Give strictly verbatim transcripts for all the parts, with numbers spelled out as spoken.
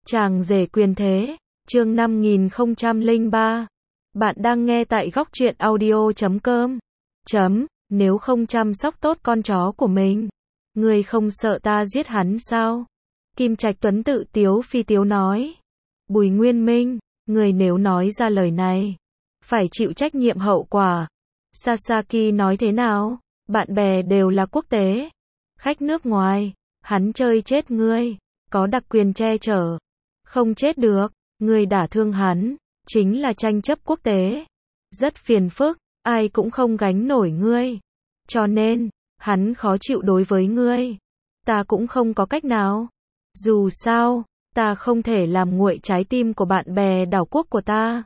Chàng rể quyền thế, chương năm nghìn không trăm lẻ ba. Bạn đang nghe tại góc truyện audio chấm com. Chấm, nếu không chăm sóc tốt con chó của mình, ngươi không sợ ta giết hắn sao? Kim Trạch Tuấn tự tiếu phi tiếu nói. Bùi Nguyên Minh, người nếu nói ra lời này, phải chịu trách nhiệm hậu quả. Sasaki nói thế nào? Bạn bè đều là quốc tế, khách nước ngoài, hắn chơi chết ngươi, có đặc quyền che chở. Không chết được, ngươi đả thương hắn, chính là tranh chấp quốc tế. Rất phiền phức, ai cũng không gánh nổi ngươi. Cho nên, hắn khó chịu đối với ngươi. Ta cũng không có cách nào. Dù sao, ta không thể làm nguội trái tim của bạn bè đảo quốc của ta.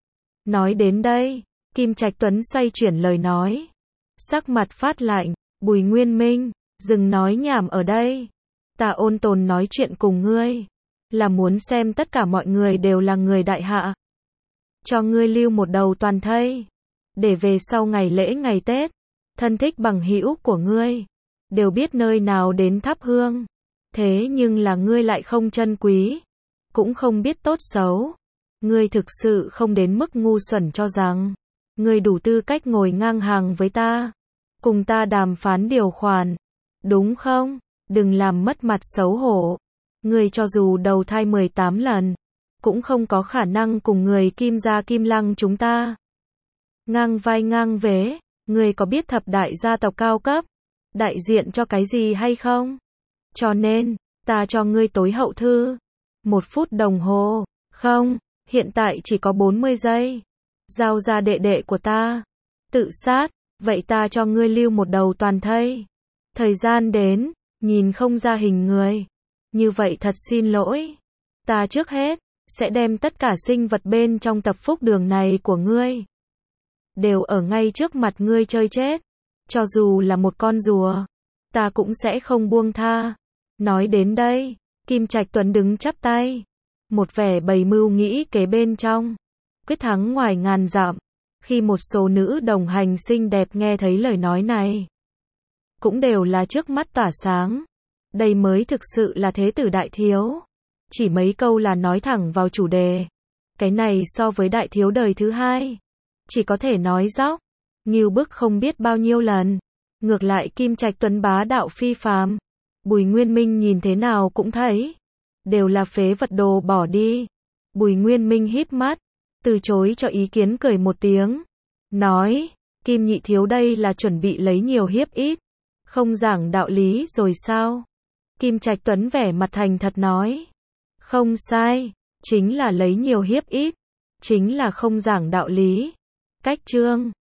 Nói đến đây, Kim Trạch Tuấn xoay chuyển lời nói. Sắc mặt phát lạnh, Bùi Nguyên Minh, dừng nói nhảm ở đây. Ta ôn tồn nói chuyện cùng ngươi, là muốn xem tất cả mọi người đều là người đại hạ. Cho ngươi lưu một đầu toàn thây, để về sau ngày lễ ngày Tết, thân thích bằng hữu của ngươi, đều biết nơi nào đến thắp hương. Thế nhưng là ngươi lại không trân quý, cũng không biết tốt xấu. Ngươi thực sự không đến mức ngu xuẩn cho rằng, ngươi đủ tư cách ngồi ngang hàng với ta, cùng ta đàm phán điều khoản, đúng không? Đừng làm mất mặt xấu hổ. Ngươi cho dù đầu thai mười tám lần, cũng không có khả năng cùng người Kim gia Kim Lăng chúng ta ngang vai ngang vế. Ngươi có biết thập đại gia tộc cao cấp đại diện cho cái gì hay không? Cho nên, ta cho ngươi tối hậu thư một phút đồng hồ. Không, hiện tại chỉ có bốn mươi giây. Giao ra đệ đệ của ta. Tự sát, vậy ta cho ngươi lưu một đầu toàn thây. Thời gian đến, nhìn không ra hình người. Như vậy thật xin lỗi. Ta trước hết, sẽ đem tất cả sinh vật bên trong tập phúc đường này của ngươi, đều ở ngay trước mặt ngươi chơi chết. Cho dù là một con rùa, ta cũng sẽ không buông tha. Nói đến đây, Kim Trạch Tuấn đứng chắp tay, một vẻ bày mưu nghĩ kế bên trong, quyết thắng ngoài ngàn dặm. Khi một số nữ đồng hành xinh đẹp nghe thấy lời nói này, cũng đều là trước mắt tỏa sáng. Đây mới thực sự là thế tử đại thiếu. Chỉ mấy câu là nói thẳng vào chủ đề. Cái này so với đại thiếu đời thứ hai, chỉ có thể nói dóc, ngưu bức không biết bao nhiêu lần. Ngược lại Kim Trạch Tuấn bá đạo phi phàm, Bùi Nguyên Minh nhìn thế nào cũng thấy, đều là phế vật đồ bỏ đi. Bùi Nguyên Minh híp mắt, từ chối cho ý kiến cười một tiếng, nói, Kim nhị thiếu đây là chuẩn bị lấy nhiều hiếp ít, không giảng đạo lý rồi sao? Kim Trạch Tuấn vẻ mặt thành thật nói, không sai, chính là lấy nhiều hiếp ít, chính là không giảng đạo lý. Cách chương